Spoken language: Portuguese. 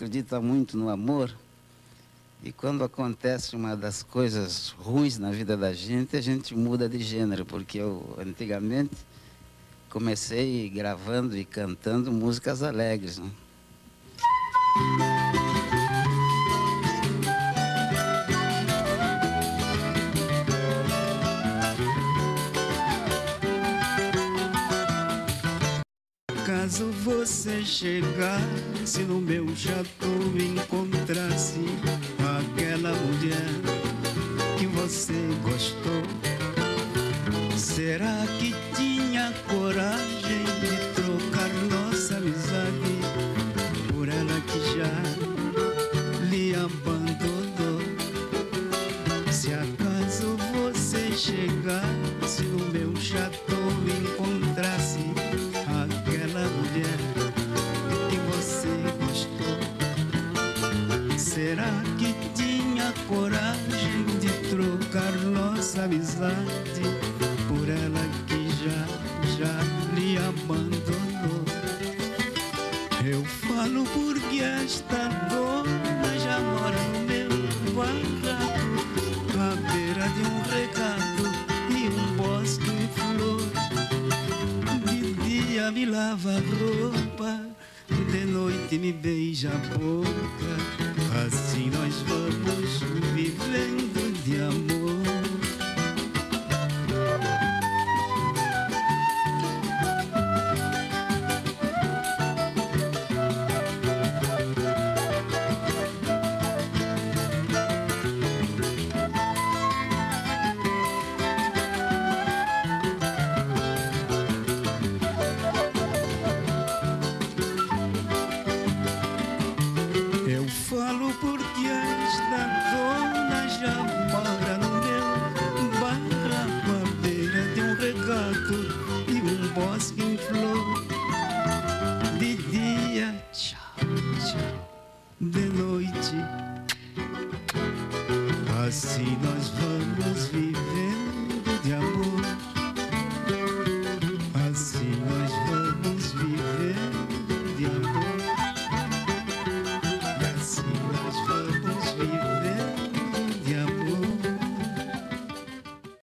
acredita muito no amor. E quando acontece uma das coisas ruins na vida da gente, a gente muda de gênero, porque eu, antigamente, comecei gravando e cantando músicas alegres, né? Caso você chegasse no meu chateau e encontrasse aquela mulher que você gostou, será que tinha coragem de trocar nossa amizade por ela que já lhe abandonou? Se acaso você chegasse no meu chateau e encontrasse aquela mulher que você gostou, será que tinha coragem de trocar nossa amizade por ela que já lhe abandonou? Eu falo porque esta dona já mora no meu barraco, à beira de um regato e um bosque em flor. De dia me lava a roupa, de noite me beija a boca. Assim nós vamos vivendo de amor. Eu falo porque esta dona já mora no meu barraco, à beira de um regato e um bosque em flor. De dia, tchau, tchau, de noite, assim nós vamos viver